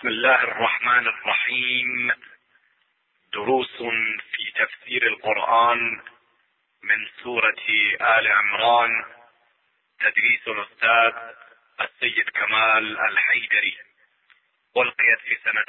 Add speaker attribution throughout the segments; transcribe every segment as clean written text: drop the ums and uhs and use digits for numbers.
Speaker 1: بسم الله الرحمن الرحيم. دروس في تفسير القرآن من سورة آل عمران، تدريس الأستاذ السيد كمال الحيدري، ألقيت في سنة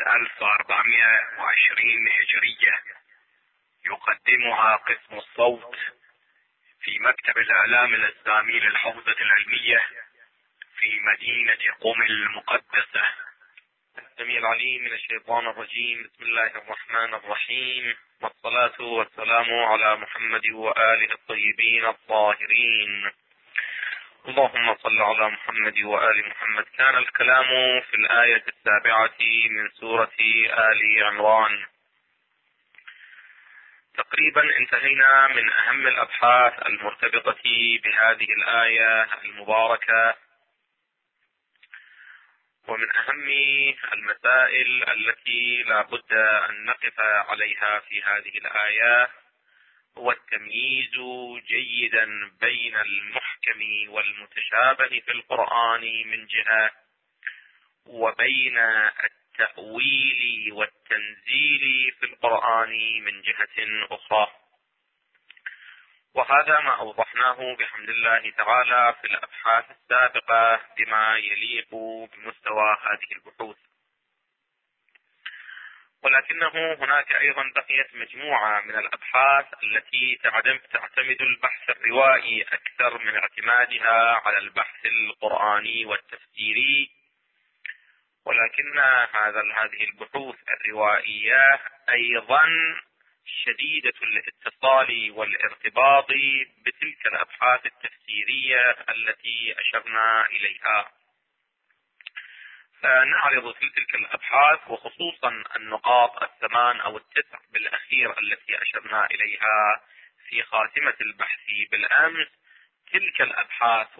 Speaker 1: 1420 هجرية. يقدمها قسم الصوت في مكتب الإعلام الإسلامي للحوزة العلمية في مدينة قم المقدسة. السميع العليم من الشيطان الرجيم. بسم الله الرحمن الرحيم، والصلاة والسلام على محمد وآله الطيبين الطاهرين. اللهم صل على محمد وآل محمد. كان الكلام في الآية 7 من سورة آل عمران. تقريبا انتهينا من أهم الأبحاث المرتبطة بهذه الآية المباركة، ومن أهم المسائل التي لا بد أن نقف عليها في هذه الآية هو التمييز جيدا بين المحكم والمتشابه في القرآن من جهة، وبين التأويل والتنزيل في القرآن من جهة أخرى. وهذا ما أوضحناه بحمد الله تعالى في الأبحاث السابقة بما يليق بمستوى هذه البحوث. ولكنه هناك أيضا بقيت مجموعة من الأبحاث التي تعتمد البحث الروائي أكثر من اعتمادها على البحث القرآني والتفسيري، ولكن هذه البحوث الروائية أيضا شديدة الاتصال والارتباط بتلك الأبحاث التفسيرية التي أشرنا إليها. فنعرض في تلك الأبحاث، وخصوصا النقاط 8 أو 9 بالأخير التي أشرنا إليها في خاتمة البحث بالأمس، تلك الأبحاث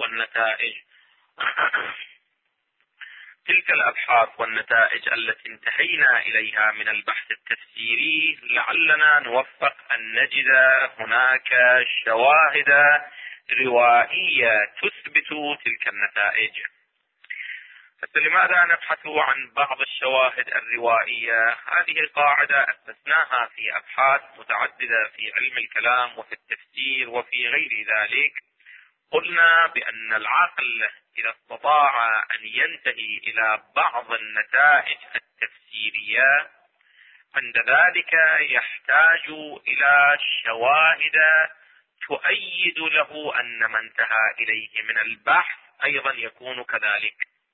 Speaker 1: والنتائج التي انتهينا إليها من البحث التفسيري، لعلنا نوفق أن نجد هناك شواهد روائية تثبت تلك النتائج. فلماذا نبحث عن بعض الشواهد الروائية؟ هذه قاعدة أسسناها في أبحاث متعددة في علم الكلام وفي التفسير وفي غير ذلك. قلنا بأن العقل إذا استطاع أن ينتهي إلى بعض النتائج التفسيرية، عند ذلك يحتاج إلى شواهد تؤيد له أن ما انتهى إليه من البحث أيضا يكون كذلك.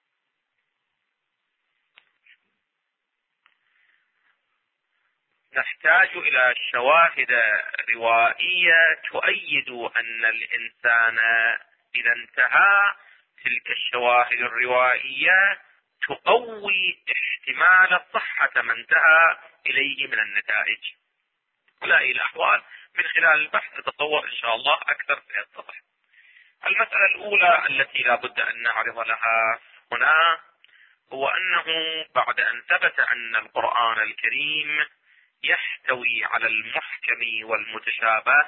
Speaker 1: نحتاج إلى شواهد روائية تؤيد أن الإنسان إذا انتهى، تلك الشواهد الروائية تقوي احتمال صحة ما انتهى إليه من النتائج. على أي الأحوال من خلال البحث نتصور إن شاء الله أكثر سيتضح. المسألة الأولى التي لا بد أن نعرض لها هنا هو أنه بعد أن ثبت أن القرآن الكريم يحتوي على المحكم والمتشابه،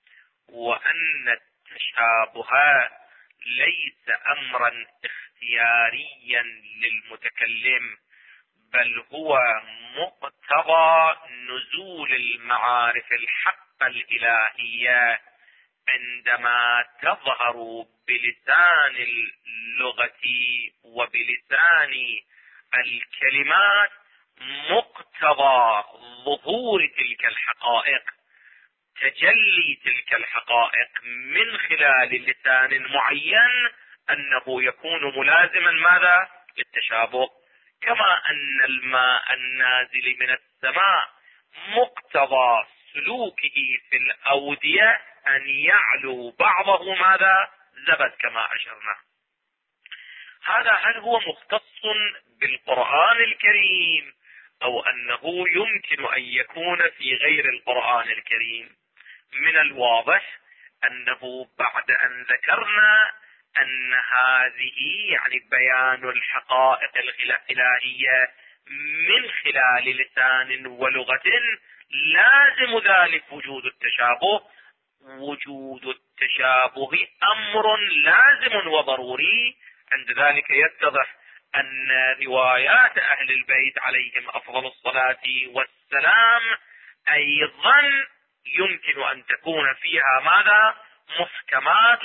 Speaker 1: وأن التشابه ليس أمرا اختياريا للمتكلم، بل هو مقتضى نزول المعارف الحق الإلهية عندما تظهر بلسان اللغة وبلسان الكلمات مقتضى ظهور تلك الحقائق، تجلي تلك الحقائق من خلال لسان معين، أنه يكون ملازما ماذا؟ للتشابه. كما أن الماء النازل من السماء مقتضى سلوكه في الأودية أن يعلو بعضه ماذا؟ زبد، كما أشرنا. هذا هل هو مختص بالقرآن الكريم أو أنه يمكن أن يكون في غير القرآن الكريم؟ من الواضح أنه بعد أن ذكرنا أن هذه يعني بيان الحقائق الإلهية من خلال لسان ولغة، لازم ذلك وجود التشابه. وجود التشابه أمر لازم وضروري. عند ذلك يتضح أن روايات أهل البيت عليهم أفضل الصلاة والسلام أيضا يمكن أن تكون فيها ماذا؟ محكمات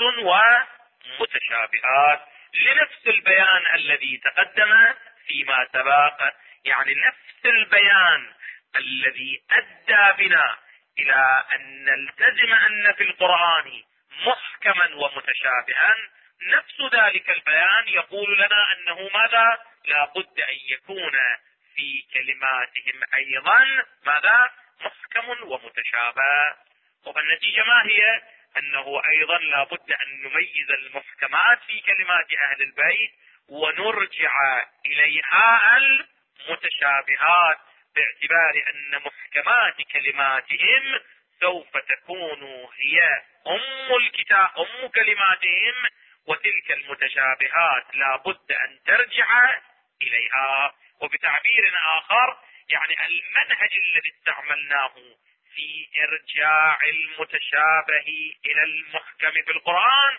Speaker 1: ومتشابهات، لنفس البيان الذي تقدم فيما سبق. يعني نفس البيان الذي أدى بنا إلى أن نلتزم أن في القرآن محكما ومتشابها، نفس ذلك البيان يقول لنا أنه ماذا؟ لا بد أن يكون في كلماتهم أيضا ماذا؟ محكم ومتشابه. والنتيجة ما هي؟ أنه أيضا لا بد أن نميز المحكمات في كلمات أهل البيت ونرجع إليها المتشابهات، باعتبار أن محكمات كلماتهم سوف تكون هي أم الكتاب، أم كلماتهم، وتلك المتشابهات لا بد أن ترجع إليها. وبتعبير آخر يعني المنهج الذي استعملناه في إرجاع المتشابه إلى المحكم في القرآن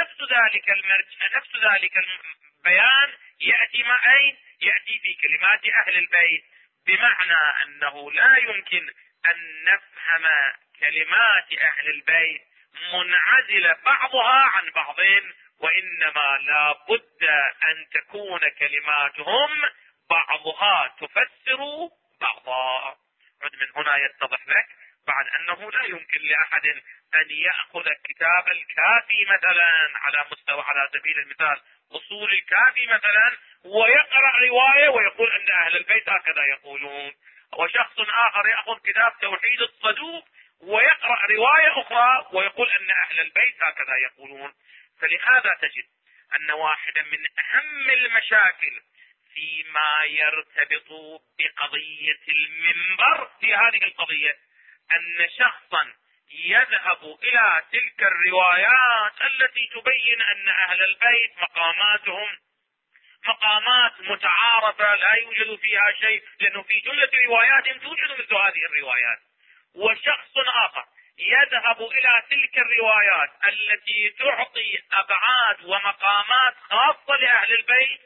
Speaker 1: نفس ذلك البيان يأتي مع أين؟ يأتي في كلمات أهل البيت، بمعنى أنه لا يمكن أن نفهم كلمات أهل البيت منعزلة بعضها عن بعض، وإنما لا بد أن تكون كلماتهم بعضها تفسر بعضا. من هنا يتضح لك بعد أنه لا يمكن لأحد أن يأخذ كتاب الكافي مثلا على سبيل المثال أصول الكافي مثلا ويقرأ رواية ويقول أن أهل البيت هكذا يقولون، وشخص آخر يأخذ كتاب توحيد الصدوق ويقرأ رواية أخرى ويقول أن أهل البيت هكذا يقولون. فلهذا تجد أن واحدا من أهم المشاكل فيما يرتبط بقضية المنبر في هذه القضية أن شخصا يذهب إلى تلك الروايات التي تبين أن أهل البيت مقاماتهم مقامات متعارفة لا يوجد فيها شيء، لأنه في جملة رواياتهم توجد مثل هذه الروايات، وشخص آخر يذهب إلى تلك الروايات التي تعطي أبعاد ومقامات خاصة لأهل البيت،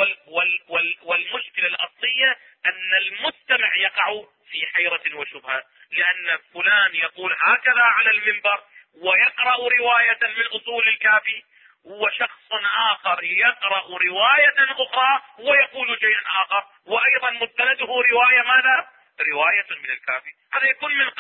Speaker 1: والمشكلة الأصلية أن المستمع يقع في حيرة وشبهة، لأن فلان يقول هكذا على المنبر ويقرأ رواية من أصول الكافي، وشخص آخر يقرأ رواية أخرى ويقول شيئا آخر، وأيضا مستنده رواية ماذا؟ رواية من الكافي. هذا يكون من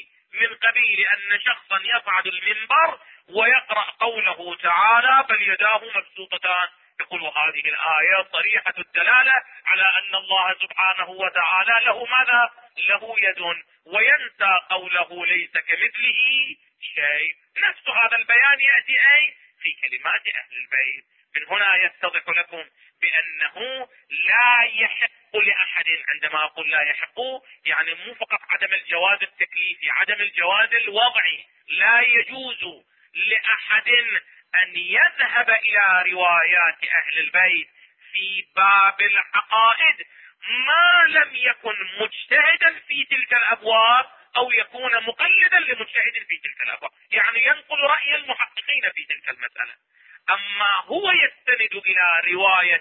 Speaker 1: قبيل أن شخصا يصعد المنبر ويقرأ قوله تعالى بل يداه مبسوطتان، يقول هذه الآية صريحة الدلالة على أن الله سبحانه وتعالى له ماذا؟ له يد، وينسى قوله ليس كمثله شيء. نفس هذا البيان يأتي أي في كلمات أهل البيت. من هنا يتضح لكم بأنه لا يحق لأحد، عندما أقول لا يحق يعني مو فقط عدم الجواز التكليفي، عدم الجواز الوضعي، لا يجوز لأحد أن يذهب إلى روايات أهل البيت في باب العقائد ما لم يكن مجتهدا في تلك الأبواب أو يكون مقلدا لمجتهد في تلك الأبواب، يعني ينقل رأي المحققين في تلك المسألة. أما هو يستند إلى رواية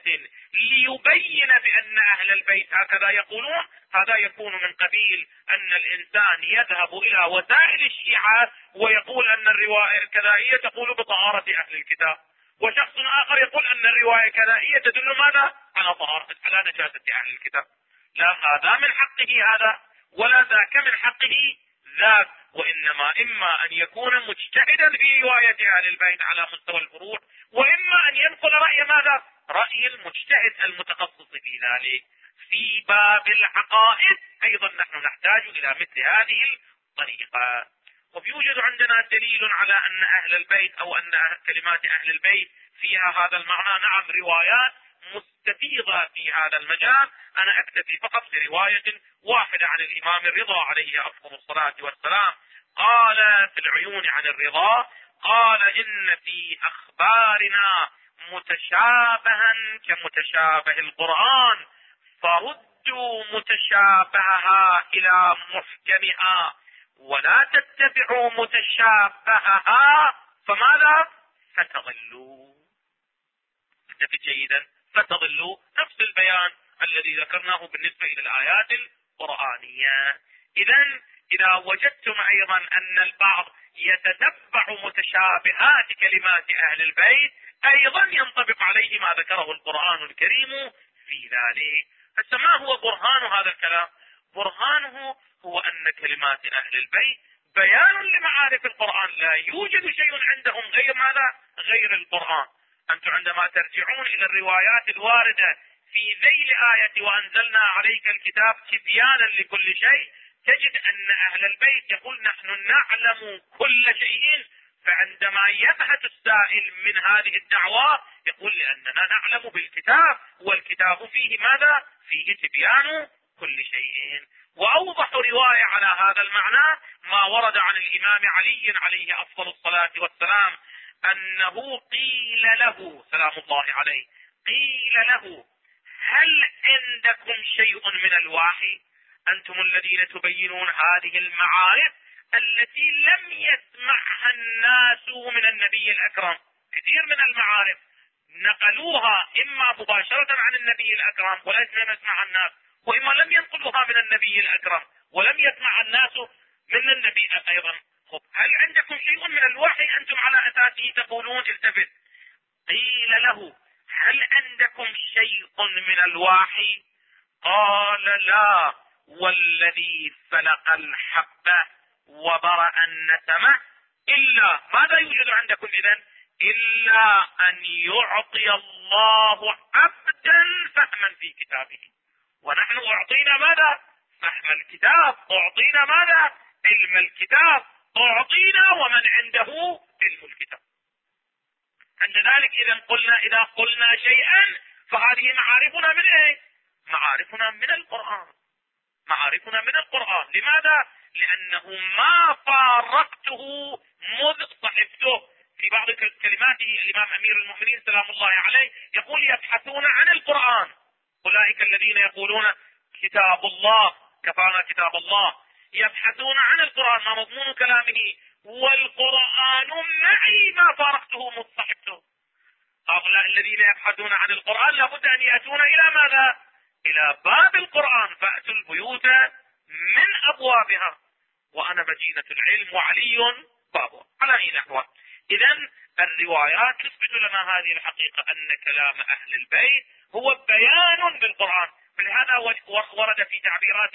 Speaker 1: ليبين بأن أهل البيت هكذا يقولون، هذا يكون من قبيل أن الإنسان يذهب إلى وسائل الشيعة ويقول أن الرواية الكذائية تقول بطهارة أهل الكتاب، وشخص آخر يقول أن الرواية الكذائية تدل ماذا؟ على نجاسة أهل الكتاب. لا هذا من حقه هذا ولا ذاك من حقه ذاك، وإنما إما أن يكون مجتهدا في رواية أهل البيت على مستوى الفروع، وإما أن ينقل رأي ماذا؟ رأي المجتهد المتخصص في ذلك. في باب العقائد أيضا نحن نحتاج إلى مثل هذه الطريقة. ويوجد عندنا دليل على أن أهل البيت أو أن كلمات أهل البيت فيها هذا المعنى. نعم، روايات مستفيضة في هذا المجال. أنا أكتفي فقط برواية واحدة عن الإمام الرضا عليه أفضل الصلاة والسلام، قال في العيون عن الرضا، قال إن في أخبارنا متشابها كمتشابه القرآن، فردوا متشابهها إلى محكمها ولا تتبعوا متشابهها فماذا؟ فتضلوا. انتبه جيدا، فتضلوا. نفس البيان الذي ذكرناه بالنسبة إلى الآيات القرآنية. إذا وجدتم أيضا أن البعض يتتبع متشابهات كلمات أهل البيت أيضا ينطبق عليه ما ذكره القرآن الكريم في ذلك. فما هو برهان هذا الكلام؟ برهانه هو أن كلمات أهل البيت بيان لمعارف القرآن، لا يوجد شيء عندهم غير ماذا؟ غير القرآن. أنتم عندما ترجعون إلى الروايات الواردة في ذيل آية وأنزلنا عليك الكتاب تبيانا لكل شيء، تجد أن أهل البيت يقول نحن نعلم كل شيء. فعندما يبحث السائل من هذه الدعوة يقول لأننا نعلم بالكتاب، والكتاب فيه ماذا؟ فيه تبيان كل شيء. وأوضح رواية على هذا المعنى ما ورد عن الإمام علي عليه أفضل الصلاة والسلام أنه قيل له سلام الله عليه، قيل له هل عندكم شيء من الوحي؟ أنتم الذين تبينون هذه المعارف التي لم يسمعها الناس من النبي الأكرم. كثير من المعارف نقلوها إما مباشرة عن النبي الأكرم ولم يسمعها الناس، وإما لم ينقلوها من النبي الأكرم ولم يسمع الناس من النبي أيضا. هل عندكم شيء من الوحي أنتم على أساسه تقولون؟ التفت، قيل له هل عندكم شيء من الوحي؟ قال لا والذي فلق الحبة وبرأ النسمة إلا ماذا يوجد عندكم إذن؟ إلا أن يعطي الله عبدا فهما في كتابه. ونحن أعطينا ماذا؟ فهم الكتاب. أعطينا ماذا؟ علم الكتاب. أعطينا ومن عنده علم الكتاب. عند ذلك إذا قلنا شيئا فهذه معارفنا من ايه؟ معارفنا من القرآن. معارفنا من القرآن. لماذا؟ لأنه ما فارقته مذ صحبته. في بعض كلماته الإمام أمير المؤمنين سلام الله عليه يقول يبحثون عن القرآن. أولئك الذين يقولون كتاب الله كفانا كتاب الله، يبحثون عن القرآن. ما مضمون كلامه؟ والقرآن معي ما فارقته مذ صحبته. هؤلاء الذين يبحثون عن القرآن لابد أن يأتون إلى ماذا؟ إلى باب القرآن. فأتوا البيوت من أبوابها وأنا مدينة العلم وعلي بابه. على أي نحو؟ إذن الروايات تثبت لنا هذه الحقيقة أن كلام أهل البيت هو بيان بالقرآن. فلهذا ورد في تعبيرات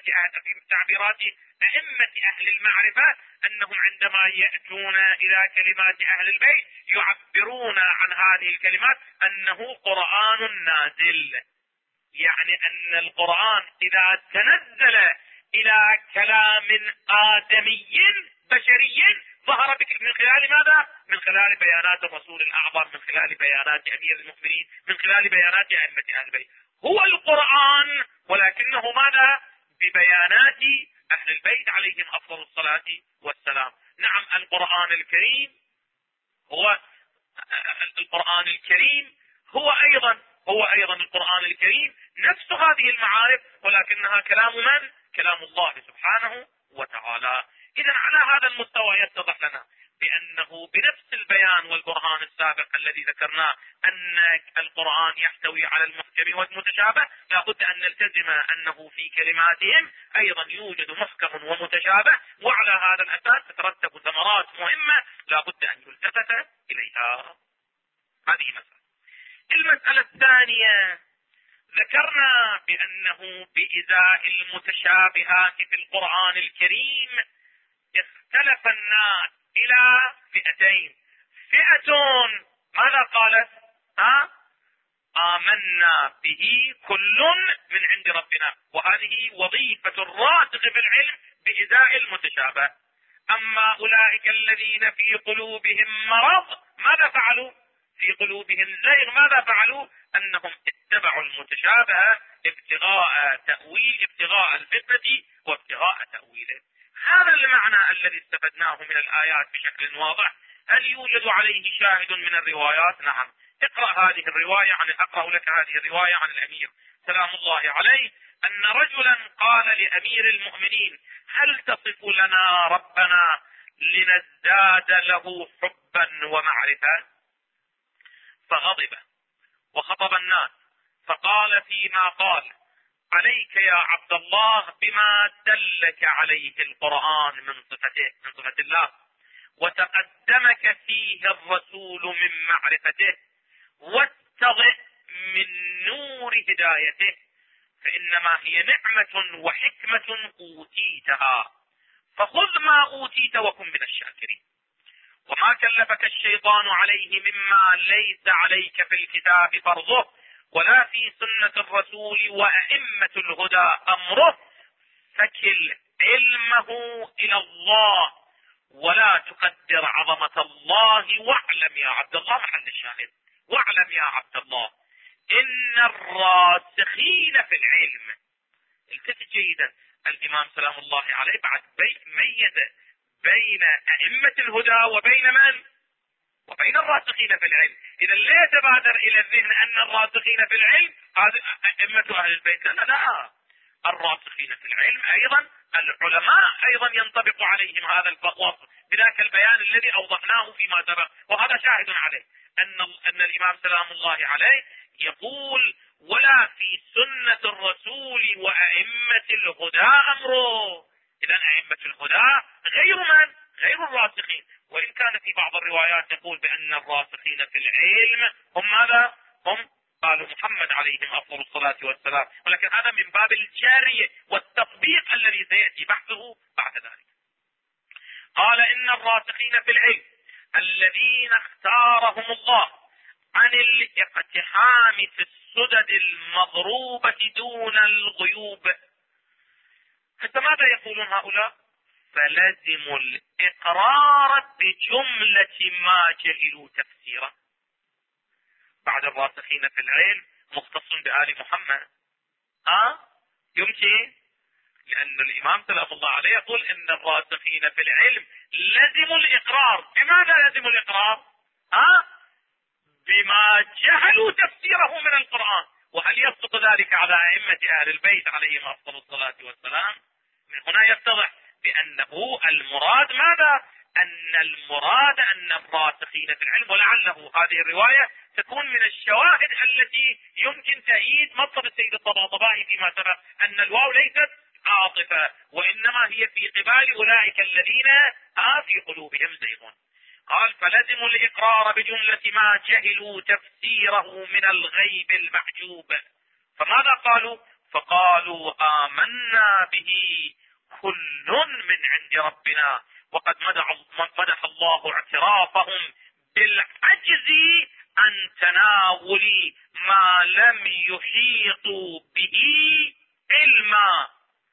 Speaker 1: أئمة أهل المعرفة أنهم عندما يأتون إلى كلمات أهل البيت يعبرون عن هذه الكلمات أنه قرآن نازل. يعني أن القرآن إذا تنزل إلى كلام آدمي بشري ظهر من خلال ماذا؟ من خلال بيانات الرسول الأعظم، من خلال بيانات أمير المؤمنين، من خلال بيانات أئمة أهل البيت. هو القرآن ولكنه ماذا؟ ببيانات أهل البيت عليهم أفضل الصلاة والسلام. نعم القرآن الكريم هو أيضا القرآن الكريم نفس هذه المعارف، ولكنها كلام من؟ كلام الله سبحانه وتعالى. إذن على هذا المستوى يتضح لنا بأنه بنفس البيان والبرهان السابق الذي ذكرناه أن القرآن يحتوي على المحكم والمتشابه، لابد أن نلتزم أنه في كلماتهم أيضا يوجد محكم ومتشابه، وعلى هذا الأساس تترتب ثمرات مهمة لابد أن يلتفت إليها. هذه مسألة. المسألة الثانية، ذكرنا بأنه بإزاء المتشابهات في القرآن الكريم اختلف الناس إلى فئتين. فئة ماذا قالت؟ آمنا به كل من عند ربنا، وهذه وظيفة الراسخ في العلم بإزاء المتشابه. أما أولئك الذين في قلوبهم مرض ماذا فعلوا؟ في قلوبهم زيغ ماذا فعلوا؟ أنهم اتبعوا المتشابه ابتغاء الفتنة وابتغاء تأويله. هذا المعنى الذي استفدناه من الآيات بشكل واضح. هل يوجد عليه شاهد من الروايات؟ نعم. أقرأ لك هذه الرواية عن الأمير سلام الله عليه أن رجلا قال لأمير المؤمنين هل تصف لنا ربنا لنزداد له حبا ومعرفة؟ فغضب
Speaker 2: وخطب الناس فقال فيما قال: عليك يا عبد الله بما دلك عليه القرآن من صفته، من صفة الله، وتقدمك فيه الرسول من معرفته، واستضئ من نور هدايته، فإنما هي نعمة وحكمة أوتيتها، فخذ ما أوتيت وكن من الشاكرين. وما كلفك الشيطان عليه مما ليس عليك في الكتاب فرضه، ولا في سنة الرسول وأئمة الهدى أمره، فكل علمه إلى الله ولا تقدر عظمة الله، واعلم يا عبد الله، محل الشاهد، واعلم يا عبد الله إن الراسخين في العلم. التفت جيدا، الإمام سلام الله عليه بعد ميز بين أئمة الهدى وبين من؟ وبين الراسخين في العلم. إذا لا يتبادر إلى الذهن أن الراسخين في العلم هذه أئمة أهل البيت، لا، الراسخين في العلم أيضا العلماء أيضا ينطبق عليهم هذا الوصف بذاك البيان الذي أوضحناه فيما سبق، وهذا شاهد عليه أن الإمام سلام الله عليه يقول: ولا في سنة الرسول وأئمة الهدى أمره. إذا أئمة الهدى غير من؟ غير الراسخين. وإن كان في بعض الروايات يقول بأن الراسخين في العلم هم ماذا؟ هم قالوا محمد عليهم أفضل الصلاة والسلام، ولكن هذا من باب الجارية والتطبيق الذي سيأتي بحثه بعد ذلك. قال: إن الراسخين في العلم الذين اختارهم الله عن الاقتحام في السدد المضروبة دون الغيوب. حتى ماذا يقولون هؤلاء؟ فلزموا الإقرار بجملة ما جهلوا تفسيره. بعد الراسخين في العلم مختص بآل محمد، يمكن، لأن الإمام سلام الله عليه يقول إن الراسخين في العلم لزموا الإقرار. بماذا لزموا الإقرار؟ بما جهلوا تفسيره من القرآن. وهل يصدق ذلك على أئمة أهل البيت عليهم أفضل الصلاة والسلام؟ من هنا يتضح بأنه المراد ماذا؟ أن المراد أن الراسخين في العلم، ولعله هذه الرواية تكون من الشواهد التي يمكن تأييد مطلب السيد الطباطبائي فيما سبق، أن الواو ليست عاطفة، وإنما هي في قبال أولئك الذين في قلوبهم زيغ. قال: فلزموا الإقرار بجملة ما جهلوا تفسيره من الغيب المحجوب. فماذا قالوا؟ فقالوا: آمنا به كل من عند ربنا. وقد مدح الله اعترافهم بالعجز عن تناول ما لم يحيطوا به علما،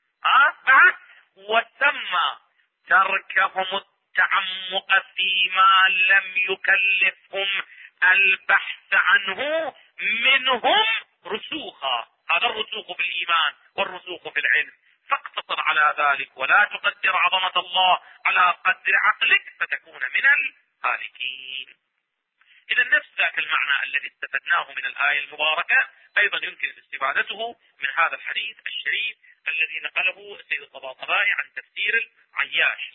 Speaker 2: وسمى تركهم التعمق فيما لم يكلفهم البحث عنه منهم رسوخا. هذا الرسوخ في الإيمان والرسوخ في العلم. فاقتصر على ذلك ولا تقدر عظمة الله على قدر عقلك فتكون من الهالكين. إذا نفس ذاك المعنى الذي استفدناه من الآية المباركة أيضا يمكن استفادته من هذا الحديث الشريف الذي نقله السيد الطباطبائي عن تفسير العياش.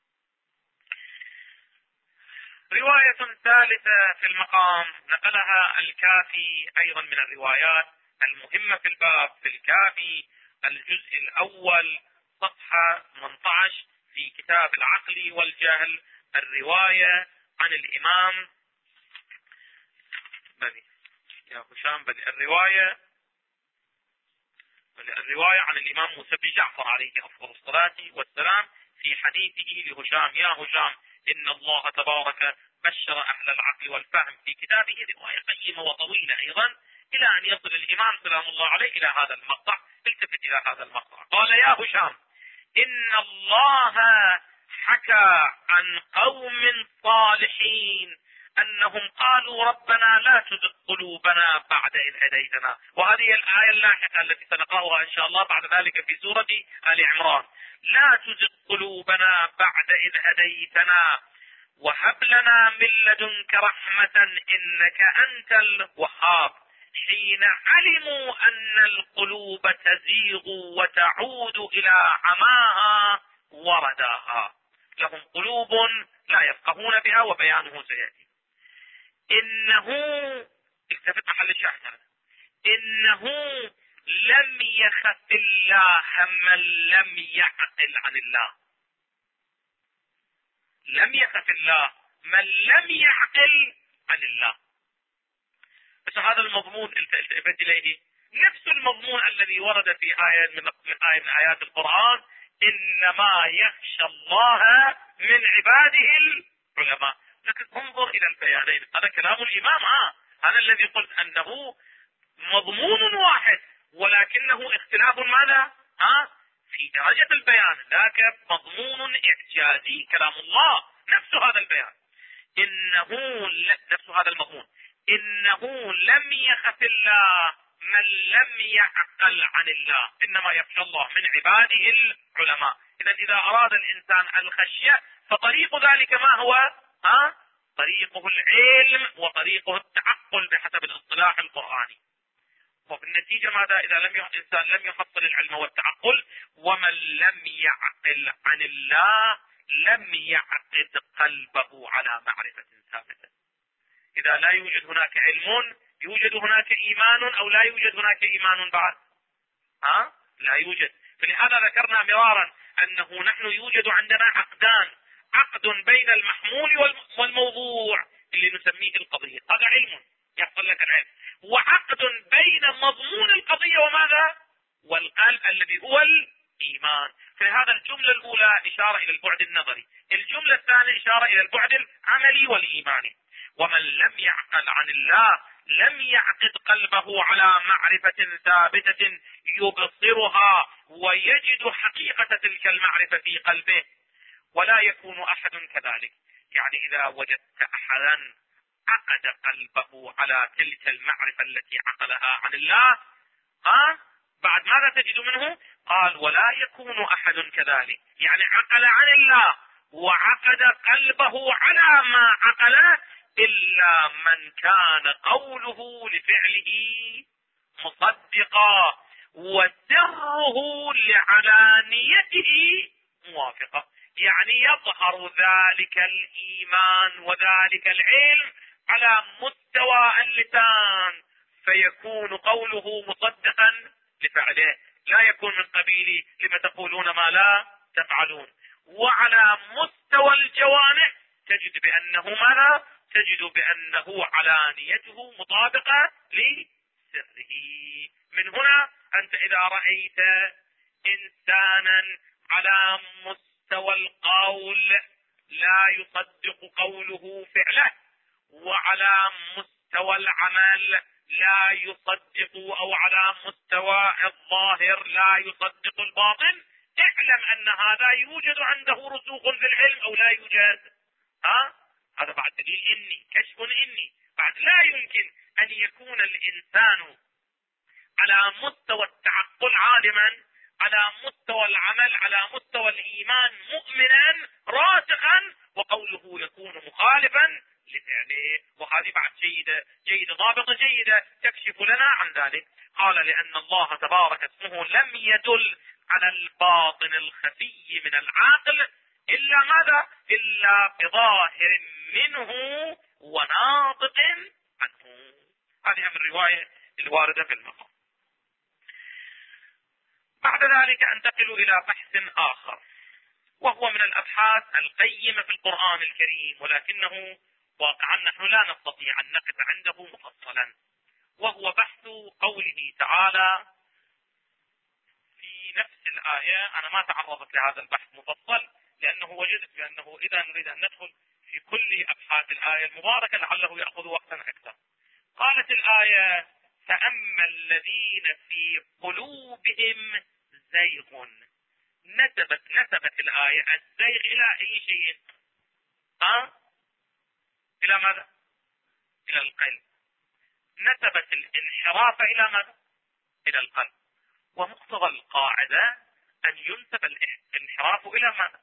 Speaker 2: رواية ثالثة في المقام نقلها الكافي أيضا من الروايات المهمة في الباب، في الكافي الجزء الأول صفحة 18 في كتاب العقل والجهل، الرواية عن الإمام يا هشام الرواية عن الإمام موسى بن جعفر عليه أفضل الصلاة والسلام في حديثه لهشام: يا هشام إن الله تبارك بشر أهل العقل والفهم في كتابه. رواية قيمة وطويلة أيضا، إلى أن يصل الإمام سلام الله عليه إلى هذا المقطع. التفت إلى هذا المقطع. قال: يا هشام إن الله حكى عن قوم صالحين أنهم قالوا ربنا لا تزغ قلوبنا بعد إذ هديتنا. وهذه الآية اللاحقة التي سنقرأها إن شاء الله بعد ذلك في سورة آل عمران: لا تزغ قلوبنا بعد إذ هديتنا وهب لنا من لدنك رحمة إنك أنت الوهاب. حين علموا أن القلوب تزيغ وتعود إلى عماها ورداها، لهم قلوب لا يفقهون بها، وبيانه سيأتي. إنه التفت محل الشاهد هذا. إنه لم يخف الله من لم يعقل عن الله. لم يخف الله من لم يعقل عن الله. بس هذا المضمون التفت إليه نفس المضمون الذي ورد في آية من آيات القرآن: إنما يخشى الله من عباده العلماء. لكن انظر إلى البيانين، هذا كلام الإمام. هذا الذي قلت أنه مضمون واحد ولكنه اختلاف ماذا؟ في درجة البيان. ذاك مضمون إعجازي كلام الله، نفس هذا البيان. نفس هذا المضمون. إنه لم يخف الله من لم يعقل عن الله، إنما يخشى الله من عباده العلماء. إذا أراد الإنسان الخشية فطريق ذلك ما هو؟ طريقه العلم وطريقه التعقل بحسب الاصطلاح القرآني. وبالنتيجة ماذا؟ إذا الإنسان لم يحصل العلم والتعقل، ومن لم يعقل عن الله لم يعقد قلبه على معرفة ثابتة. إذا لا يوجد هناك علم يوجد هناك إيمان أو لا يوجد هناك إيمان بعد؟ لا يوجد. فلهذا ذكرنا مرارا أنه نحن يوجد عندنا عقدان: عقد بين المحمول والموضوع اللي نسميه القضية، هذا علم يحصل لك العلم، وعقد بين مضمون القضية وماذا؟ والقلب الذي هو الإيمان. فهذا الجملة الأولى إشارة إلى البعد النظري، الجملة الثانية إشارة إلى البعد العملي والإيماني. ومن لم يعقل عن الله لم يعقد قلبه على معرفة ثابتة يبصرها ويجد حقيقة تلك المعرفة في قلبه، ولا يكون أحد كذلك. يعني إذا وجدت أحدا عقد قلبه على تلك المعرفة التي عقلها عن الله، بعد ماذا تجد منه؟ قال: ولا يكون أحد كذلك. يعني عقل عن الله وعقد قلبه على ما عقله إلا من كان قوله لفعله مصدقا وسره لعلانيته موافقة. يعني يظهر ذلك الإيمان وذلك العلم على مستوى اللسان، فيكون قوله مصدقا لفعله، لا يكون من قبيل لما تقولون ما لا تفعلون. وعلى مستوى الجوانح تجد بأنه ماذا؟ تجد بأنه علانيته مطابقة لسره. من هنا أنت إذا رأيت إنسانا على مستوى القول لا يصدق قوله فعله، وعلى مستوى العمل لا يصدق، أو على مستوى الظاهر لا يصدق الباطن، اعلم أن هذا يوجد عنده رسوخ في العلم أو لا يوجد. هذا بعد دليل إني، كشف إني. بعد لا يمكن أن يكون الإنسان على مستوى التعقل عالما، على مستوى العمل، على مستوى الإيمان مؤمنا راسخا، وقوله يكون مخالفا لفعله. وهذه بعد جيدة ضابطة جيدة تكشف لنا عن ذلك. قال: لأن الله تبارك اسمه لم يدل على الباطن الخفي من العاقل إلا ماذا؟ إلا بظاهر منه وناطق عنه. هذه من الرواية الواردة في المقام. بعد ذلك أنتقل إلى بحث آخر، وهو من الأبحاث القيمة في القرآن الكريم، ولكنه واقعا نحن لا نستطيع أن نقف عنده مفصلا، وهو بحث قوله تعالى في نفس الآية. أنا ما تعرضت لهذا البحث مفصل لأنه وجدت بأنه إذا نريد أن ندخل في كل أبحاث الآية المباركة لعله يأخذ وقتا أكثر. قالت الآية: فأما الذين في قلوبهم زيغ. نسبت الآية الزيغ إلى أي شيء؟ إلى ماذا؟ إلى القلب. نسبت الانحراف إلى ماذا؟ إلى القلب. ومقتضى القاعدة أن ينسب الانحراف إلى ماذا؟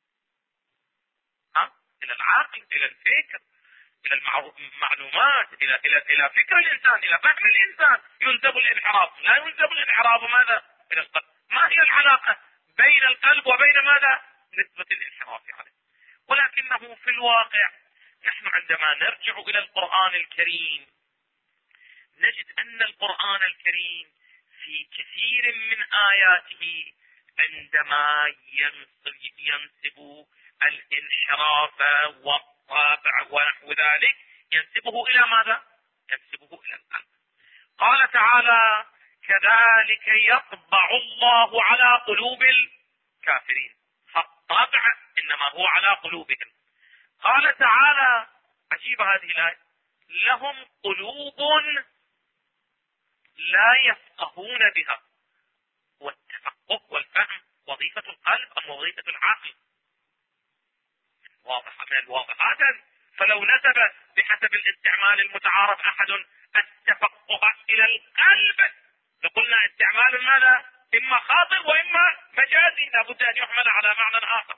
Speaker 2: إلى العقل، إلى الفكر، إلى المعلومات، إلى فكر الإنسان، إلى فهم الإنسان ينسب الانحراف. لا ينسب الانحراف ماذا؟ إلى القلب. ما هي العلاقة بين القلب وبين ماذا؟ نسبة الانحراف عليه. ولكنه في الواقع نحن عندما نرجع إلى القرآن الكريم نجد أن القرآن الكريم في كثير من آياته عندما ينسب الانحراف والطابع ونحو ذلك ينسبه إلى ماذا؟ ينسبه إلى القلب. قال تعالى: كذلك يطبع الله على قلوب الكافرين، فالطبع إنما هو على قلوبهم. قال تعالى، عجيب هذه الآية: لهم قلوب لا يفقهون بها. والتفقه والفهم وظيفة القلب أم وظيفة العقل؟ واضح من الواضح هذا. فلو نسب بحسب الاستعمال المتعارف أحد التفقه إلى القلب لقلنا استعمال ماذا؟ إما خاطئ وإما مجازي، لابد أن يحمل على معنى آخر.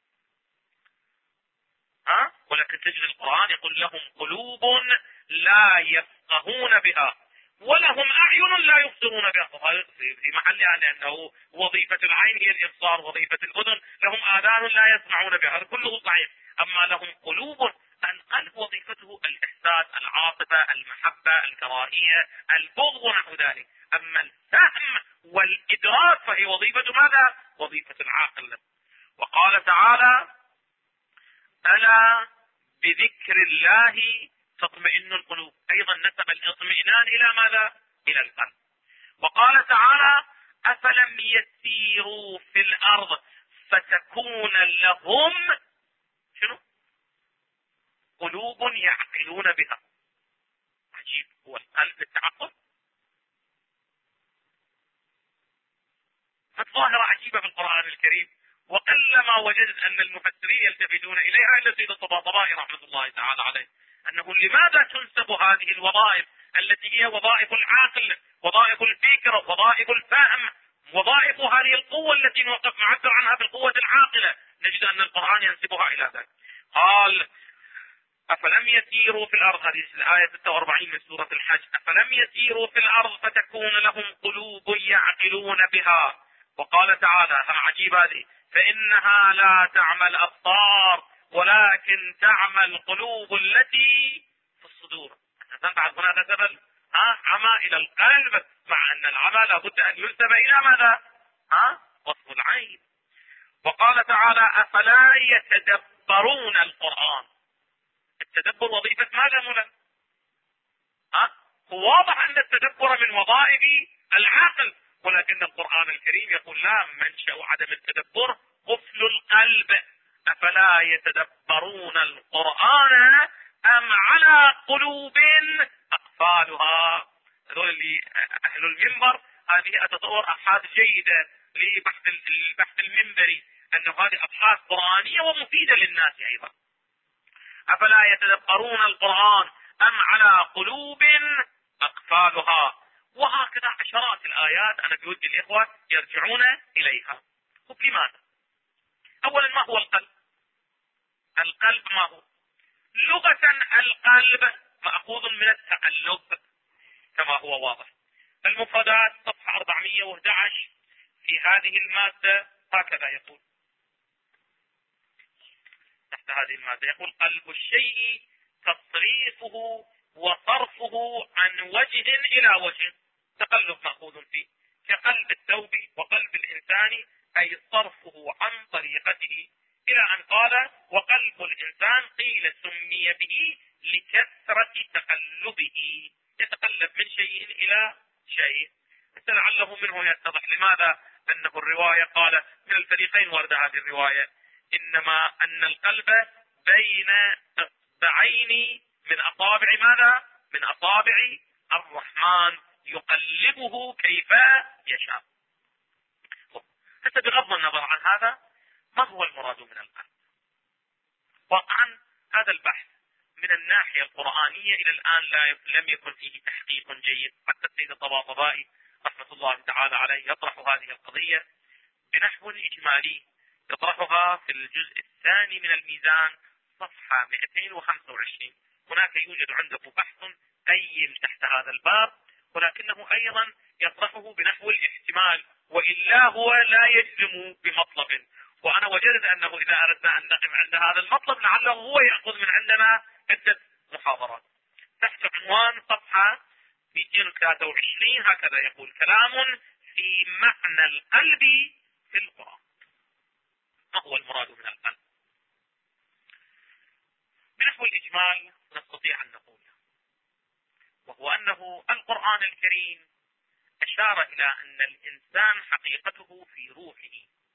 Speaker 2: ولكن تجد القرآن يقول: لهم قلوب لا يفقهون بها ولهم أعين لا يبصرون بها. في محلها، لأنه وظيفة العين هي الإبصار، وظيفة الأذن لهم آذان لا يسمعون بها، هذا كله صحيح. أما لهم قلوب، القلب وظيفته الإحساس، العاطفة، المحبة، الكراهية، البغض ونحو ذلك. أما الفهم والإدراك فهي وظيفة ماذا؟ وظيفة العاقل. وقال تعالى: ألا بذكر الله تطمئن القلوب. أيضا نسب الاطمئنان إلى ماذا؟ إلى القلب. وقال تعالى: أفلم يسيروا في الأرض فتكون لهم شنو؟ قلوب يعقلون بها. عجيب، هو القلب التعقل. فالظاهرة عجيبة في القرآن الكريم، وقلما وجدت أن المفسرين يلتفتون إليها إلا سيد الطباطبائي رحمة الله تعالى عليه، أنه لماذا تنسب هذه الوظائف التي هي وظائف العاقل، وظائف الفكر، وظائف الفهم، وظائف هذه القوة التي نعبر عنها بالقوة العاقلة، نجد أن القرآن ينسبها إلى ذلك. قال: أفلم يسيروا في الأرض، هذه الآية 46 من سورة الحج: أفلم يسيروا في الأرض فتكون لهم قلوب يعقلون بها. وقال تعالى، هم عجيب هذه: فإنها لا تعمى الأبصار ولكن تعمى القلوب التي في الصدور. بعد هنا نسب عمى إلى القلب، مع أن العمى لابد أن ينسب إلى ماذا؟ وصف العين. وقال تعالى: أفلا يتدبرون القرآن. التدبر وظيفة ماذا هنا؟ هو واضح أن التدبر من وظائف العقل، ولكن القرآن الكريم يقول: لا، منشأ عدم التدبر قفل القلب. أفلا يتدبرون القرآن أم على قلوب أقفالها. هذول اللي أهل المنبر، هذه أتصور أبحاث جيدة للبحث المنبري، أن هذه أبحاث قرآنية ومفيدة للناس أيضا. أفلا يتدبرون القرآن أم على قلوب أقفالها. وهكذا عشرات الآيات أنا بودي الإخوة يرجعون إليها. لماذا؟ أولا، ما هو القلب؟ القلب ما هو؟ لغة القلب مأخوذ من التقلب كما هو واضح. المفردات صفحة 411 في هذه المادة هكذا يقول، تحت هذه المادة يقول: قلب الشيء تصريفه وصرفه عن وجه إلى وجه. تقلب مأخوذ فيه، كقلب الثوب وقلب الإنسان، أي صرفه عن طريقته، إلى أن قال: وقلب الإنسان قيل سمي به لكثرة تقلبه، يتقلب من شيء إلى شيء. لعله منه يتضح لماذا أنه الرواية قال من الفريقين ورد هذه الرواية، إنما أن القلب بين أصبعين من أصابع ماذا؟ من أصابع الرحمن يقلبه كيف يشاء. حتى بغض النظر عن هذا، ما هو المراد من القلب؟ واقعا هذا البحث من الناحية القرآنية إلى الآن لم يكن فيه تحقيق جيد. حتى السيد الطباطبائي رحمة الله تعالى عليه يطرح هذه القضية بنحو إجمالي، يطرحها في الجزء الثاني من الميزان صفحة 225. هناك يوجد عنده بحث قيم تحت هذا الباب، ولكنه أيضا يطرحه بنحو الاحتمال، وإلا هو لا يجزم بمطلب. وأنا وجدت أنه إذا أردنا أن نقف عند هذا المطلب لعله هو يأخذ من عندنا عدة محاضرات. تحت عنوان صفحة 223 هكذا يقول: كلام في معنى القلب في القرآن. ما هو المراد من القلب؟ بنحو الإجمال نستطيع أن نقول، وهو أنه القرآن الكريم أشار إلى أن الإنسان حقيقته في روحه،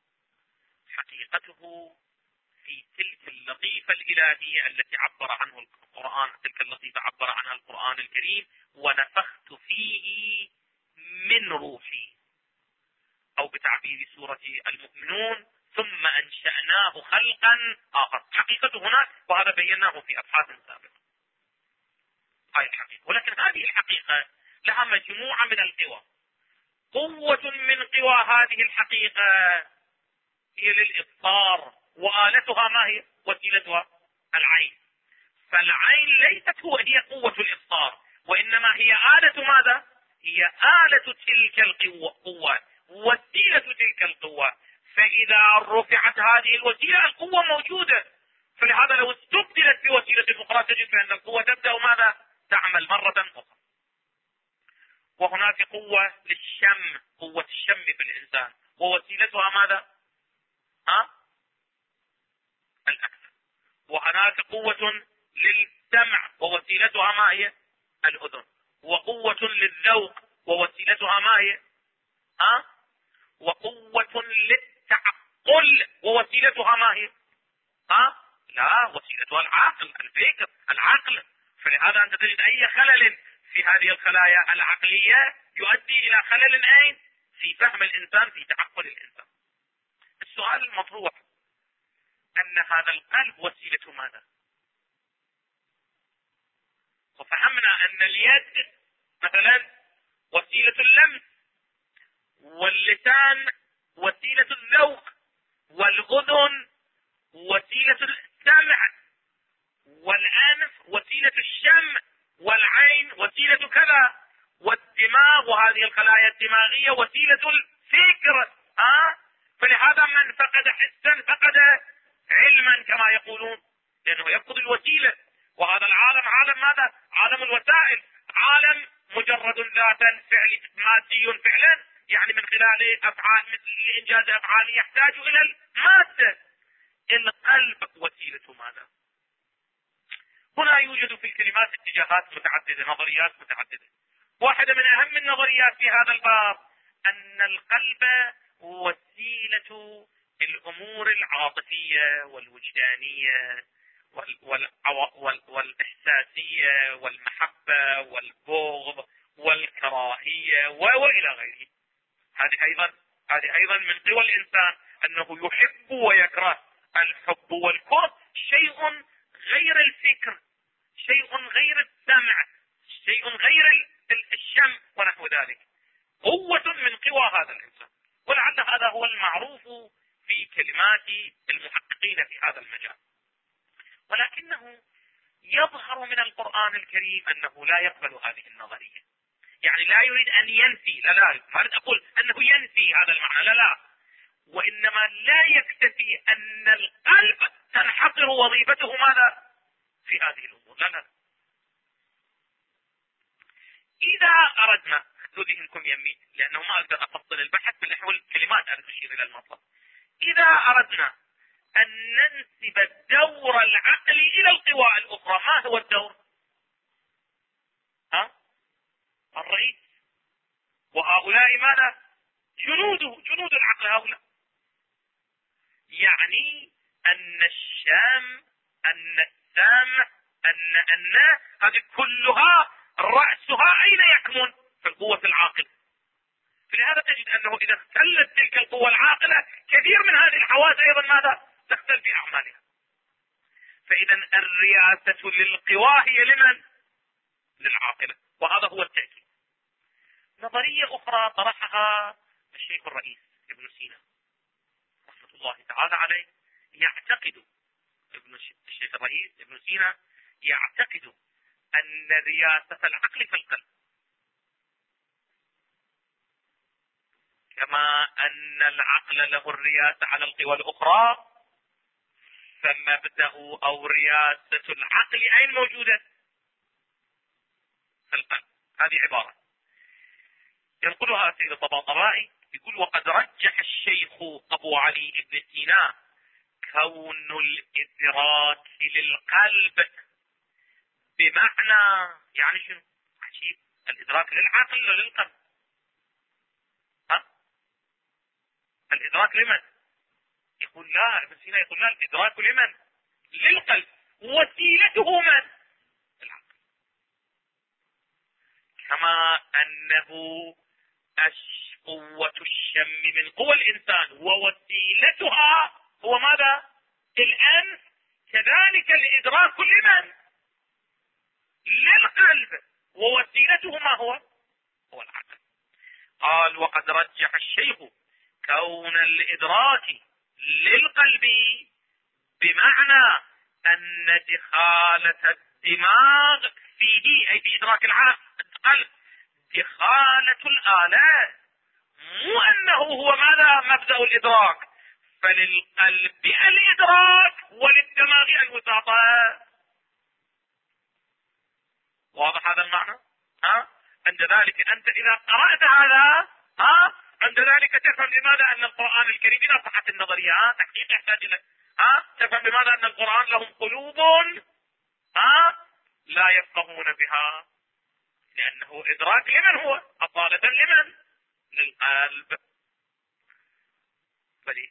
Speaker 2: حقيقته في تلك اللطيفة الإلهية التي عبر عنه القرآن، تلك اللطيفة عبر عنها القرآن الكريم: ونفخت فيه من روحي، أو بتعبير سورة المؤمنون: ثم أنشأناه خلقا آخر. حقيقته هناك، وهذا بيناه في أبحاث سابقة. هاي الحقيقة. ولكن هذه الحقيقة لها مجموعة من القوى. قوة من قوى هذه الحقيقة هي للإبصار، وآلتها ما هي؟ وسيلتها العين. فالعين ليست هي قوة الإبصار، وإنما هي آلة ماذا؟ هي آلة تلك القوة، وسيلة تلك القوة. فإذا رفعت هذه الوسيلة القوة موجودة، فلهذا لو استبدلت بوسيلة أخرى تجد بأن القوة تبدأ ماذا؟ تعمل مرة أخرى. وهناك قوة للشم، قوة الشم في الإنسان، ووسيلتها ماذا؟ الأكل. وهناك قوة للسمع، ووسيلتها ما هي؟ الأذن. وقوة للذوق، ووسيلتها ما هي؟ وقوة للتعقل، ووسيلتها ما هي؟ لا، وسيلتها العقل، الفكر، العقل. فلهذا أنت تجد أي خلل في هذه الخلايا العقلية يؤدي إلى خلل أين؟ في فهم الإنسان، في تعقل الإنسان. السؤال المطروح أن هذا القلب وسيلة ماذا؟ وفهمنا أن اليد مثلا وسيلة اللمس، واللسان وسيلة الذوق، والأذن وسيلة السمع، والأنف وسيلة الشم، والعين وسيلة كذا، والدماغ وهذه الخلايا الدماغية وسيلة الفكر. فلهذا من فقد حسا فقد علما كما يقولون، لأنه يفقد الوسيلة. وهذا العالم عالم ماذا؟ عالم الوسائل، عالم مجرد ذاتا، فعل مادي فعلا، يعني من خلال أفعال، مثل إنجاز أفعال يحتاج إلى المادة. القلب وسيلة ماذا؟ هنا يوجد في الكلمات اتجاهات متعددة، نظريات متعددة. واحدة من أهم النظريات في هذا الباب أن القلب وسيلة الأمور العاطفية والوجدانية والإحساسية والمحبة والبغض والكراهية وإلى غيره. هذه أيضا من قوى الإنسان، أنه يحب ويكره. الحب والكره شيء غير الفكر، شيء غير السمع، شيء غير الشم ونحو ذلك. قوة من قوى هذا الإنسان. ولعل هذا هو المعروف في كلمات المحققين في هذا المجال. ولكنه يظهر من القرآن الكريم أنه لا يقبل هذه النظرية، يعني لا يريد أن ينفي، لا أريد أقول أنه ينفي هذا المعنى، لا، وإنما لا يكتفي أن القلب تنحصر وظيفته ماذا في هذه الأمور، لا. إذا أردنا، ذهنكم يمي لأنه ما أقدر أفصل البحث بالنحو الكلمات، أنا أشير إلى المطلب. إذا أردنا أن ننسب الدور العقلي إلى القوى الأخرى، ما هو الدور؟ الرئيس، وهؤلاء ماذا؟ جنود العقل هؤلاء. يعني أن الشام، أن السامع، أن هذه كلها رأسها أين يكمن؟ في القوة العاقلة. فلهذا تجد أنه إذا اختلت تلك القوة العاقلة، كثير من هذه الحواس أيضا ماذا؟ تختل في أعمالها. فإذا الرياسة للقوى هي لمن؟ للعاقلة. وهذا هو التأكيد. نظرية أخرى طرحها الشيخ الرئيس ابن سينا رحمة الله تعالى عليه، يعتقد الشيخ الرئيس ابن سينا يعتقد أن رياسة العقل في القلب، كما أن العقل له الرياسة على القوى الأخرى، فمبدأ أو رياسة العقل أين موجودة؟ في القلب. هذه عبارة ينقلها سيد الطباطبائي، يقول: وقد رجح الشيخ أبو علي بن سينا كون الإدراك للقلب بمعنى، يعني شنو؟ عجيب، الإدراك للعقل ولا للقلب؟ ها؟ الإدراك لمن؟ يقول لا، ابن سينا يقول لا، الإدراك لمن؟ للقلب، وسيلته من؟ العقل. كما أنه قوة الشم من قوى الإنسان ووسيلتها هو ماذا؟ الأنف، كذلك الإدراك لمن؟ للقلب، ووسيلته ما هو؟ هو العقل. قال: وقد رجح الشيخ كون الإدراك للقلب بمعنى أن دخالة الدماغ فيه، أي في إدراك القلب، دخالة الآلات، مو أنه هو ماذا؟ مبدأ الإدراك، فللقلب الإدراك وللدماغ الوساطة. واضح هذا المعنى؟ ها؟ عند ذلك أنت إذا قرأت هذا، ها، عند ذلك تفهم لماذا أن القرآن الكريم إذا صحت النظرية، تحقيق يحتاج إلى، تفهم لماذا أن القرآن لهم قلوب لا يفقهون بها، لأنه إدراك لمن هو؟ أصالة لمن؟ للقلب. بلي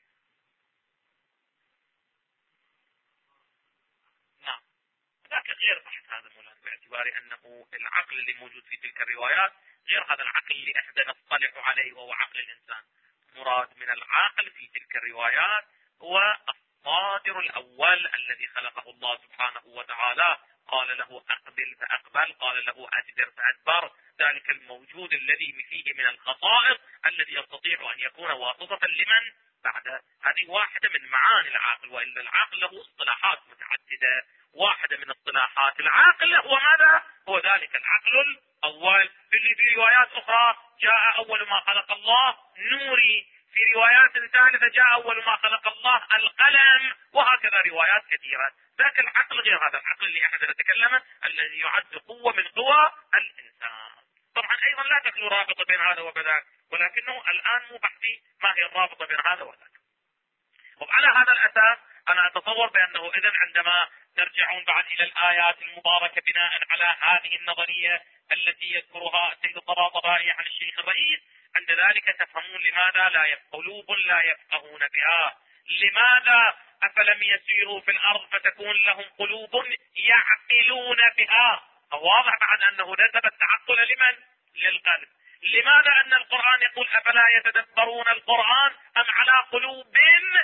Speaker 2: نعم، ذاك غير بحث هذا مولانا، باعتبار أنه العقل اللي موجود في تلك الروايات غير هذا العقل اللي احنا نصطلح عليه وهو عقل الإنسان. مراد من العقل في تلك الروايات هو الصادر الأول الذي خلقه الله سبحانه وتعالى، قال له أقبل فأقبل، قال له أدبر فأدبر، ذلك الموجود الذي فيه من الخصائص الذي يستطيع أن يكون واسطة لمن بعد. هذه واحدة من معاني العقل، وإلا العقل له اصطلاحات متعددة. واحدة من اصطلاحات العقل هو ماذا؟ هو ذلك العقل الأول. في روايات أخرى جاء أول ما خلق الله نوري، في روايات ثالثة جاء أول ما خلق الله القلم، وهكذا روايات كثيرة. ذاك العقل غير هذا العقل اللي احنا نتكلمه، الذي يعد قوة من قوى الإنسان. طبعا أيضا لا تخلو رابطة بين هذا وبذاك، ولكنه الآن مو بحثي ما هي الرابطة بين هذا وذاك. وعلى هذا الأساس أنا أتصور بأنه إذن عندما ترجعون بعد إلى الآيات المباركة بناء على هذه النظرية التي يذكرها السيد الطباطبائي عن الشيخ الرئيس، عند ذلك تفهمون لماذا قلوب لا يفقهون بها. لماذا أفلم يسيروا في الأرض فتكون لهم قلوب يعقلون بها؟ واضح بعد أنه نسب التعقل لمن؟ للقلب. لماذا أن القرآن يقول أفلا يتدبرون القرآن أم على قلوب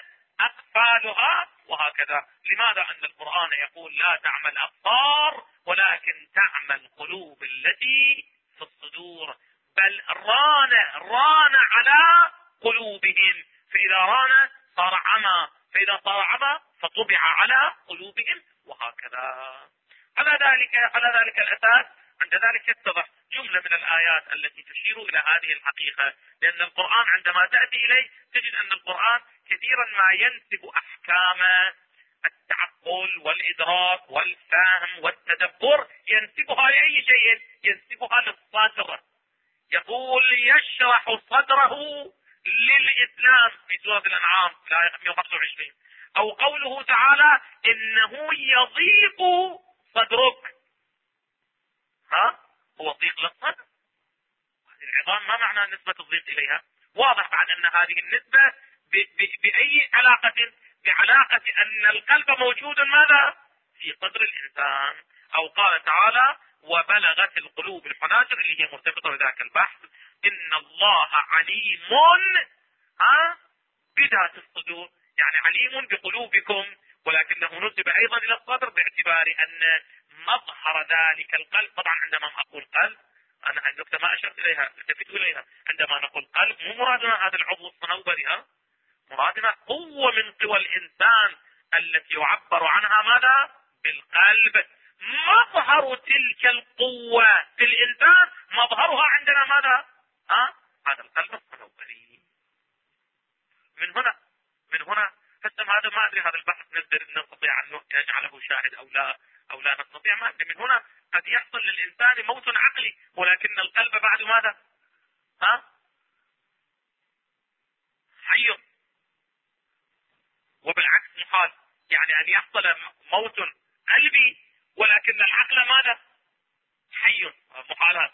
Speaker 2: أقفالها؟ وهكذا. لماذا أن القرآن يقول لا تعمى الأبصار ولكن تعمى القلوب التي في الصدور؟ بل ران على قلوبهم، فإذا ران صار عمى، فإذا صار عمى فطبع على قلوبهم، وهكذا. على ذلك الأساس عند ذلك يتضح جملة من الآيات التي تشير إلى هذه الحقيقة، لأن القرآن عندما تأتي إليه تجد أن القرآن كثيرا ما ينسب أحكام التعقل والإدراك والفهم والتدبر، ينسبها لأي شيء؟ ينسبها للصدر. يقول يشرح صدره للإسلام في سورة الأنعام الآية 125، أو قوله تعالى إنه يضيق صدرك. هو ضيق للصدر. العظام ما معنى نسبة الضيق إليها؟ واضح بعد أن هذه النسبة بأي علاقة؟ بعلاقة أن القلب موجود ماذا؟ في صدر الإنسان. أو قال تعالى وبلغت القلوب الحناجر، اللي هي مرتبطة بذاك البحث، إن الله عليم بذات الصدور، يعني عليم بقلوبكم، ولكنه نسب أيضا إلى الصدر باعتبار أن مظهر ذلك القلب. طبعا عندما أقول قلب أنا النقطة ما أشرت إليها، التفت إليها، عندما نقول قلب مو مرادنا هذا العضو الصنوبري، مرادنا قوة من قوى الإنسان التي يعبر عنها ماذا؟ بالقلب. مظهر تلك القوة في الإنسان مظهرها عندنا ماذا؟ هذا القلب الصنوبري. من هنا فسم هذا، ما أدري هذا البحث نستطيع أن نجعله شاهد أو لا نستطيع، ما أدري. من هنا قد يحصل للإنسان موت عقلي ولكن القلب بعد ماذا؟ حي. وبالعكس محال، يعني أن يحصل موت قلبي ولكن العقل ماذا؟ حي، محالات.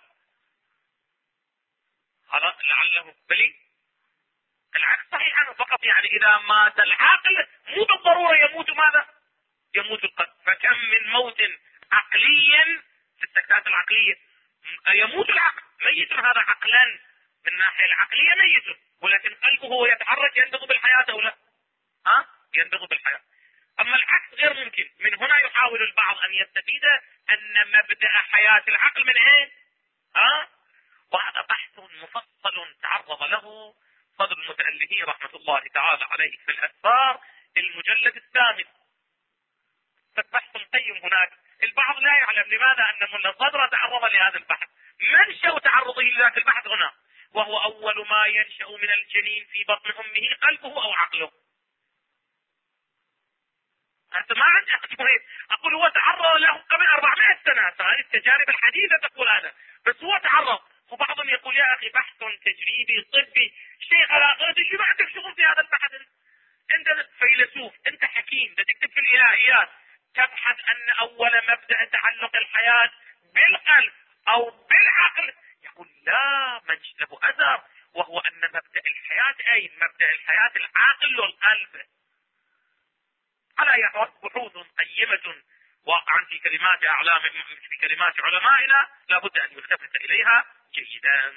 Speaker 2: لعله بلي العكس صحيح عنه فقط، يعني إذا مات العقل مو بالضرورة يموت ماذا؟ يموت القلب. فكم من موت عقلي في السكتات العقلية، يموت العقل، ميت هذا عقلا من الناحية العقلية ميت، ولكن قلبه هو يتحرك، ينبغ بالحياة أو لا؟ ينبغ بالحياة. أما العكس غير ممكن. من هنا يحاول البعض أن يستفيد أن مبدأ حياة العقل من أين؟ وهذا بحث مفصل تعرض له صدر المتألفين رحمة الله تعالى عليه في الأسفار المجلد 8. فالبحث قيم هناك. البعض لا يعلم لماذا أن ملا صدر تعرض لهذا البحث. منشأ تعرضه لذاك البحث هنا، وهو أول ما ينشأ من الجنين في بطن أمه قلبه أو عقله. أنت ما عندي أقول هو تعرض له قبل 400 سنة، هذه التجارب الحديثة تقول هذا، بس هو تعرض. وبعضهم يقول يا أخي بحث تجريبي طبي شيء على آخرته، شو ما عندك شغل في هذا البحث؟ أنت فيلسوف، أنت حكيم، تكتب في الإلهيات تبحث أن أول مبدأ تعلق الحياة بالقلب أو بالعقل. يقول لا، من له أثر، وهو أن مبدأ الحياة أي مبدأ الحياة العقل والقلب. على يحوى بحوث قيمة واقعا في كلمات أعلام، في كلمات علمائنا لا بد أن يلتفت إليها جيدا.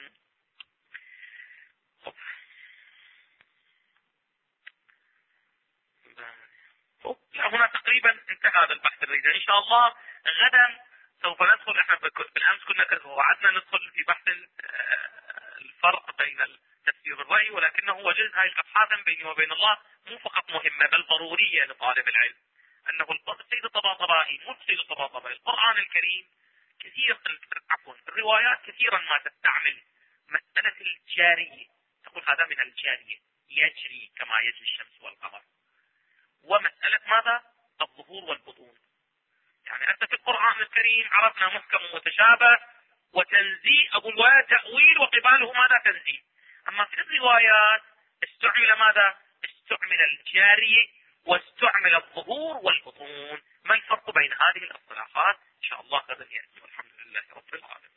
Speaker 2: هنا تقريبا انتهى هذا البحث الرئيسي. إن شاء الله غدا سوف ندخل، احنا بالأمس كنا وعدنا ندخل في بحث الفرق بين التفسير والرأي، ولكنه وجد هذه الأبحاث بيني وبين الله مو فقط مهمة بل ضرورية لطالب العلم. أنه السيد الطباطبائي مو السيد الطباطبائي، القرآن الكريم كثير، عفوا الروايات كثيرا ما تستعمل مسألة الجارية، تقول هذا من الجارية يجري كما يجري الشمس والقمر، ومسألة ماذا؟ الظهور والبطون. يعني أنت في القرآن الكريم عرفنا محكم ومتشابه وتنزيل، أقول وتأويل وقباله ماذا؟ تنزيل. أما في الروايات استعمل ماذا؟ استعمل الجارية واستعمل الظهور والبطون. ما الفرق بين هذه الاصطلاحات؟ إن شاء الله غدا يأتي، والحمد لله رب العالمين.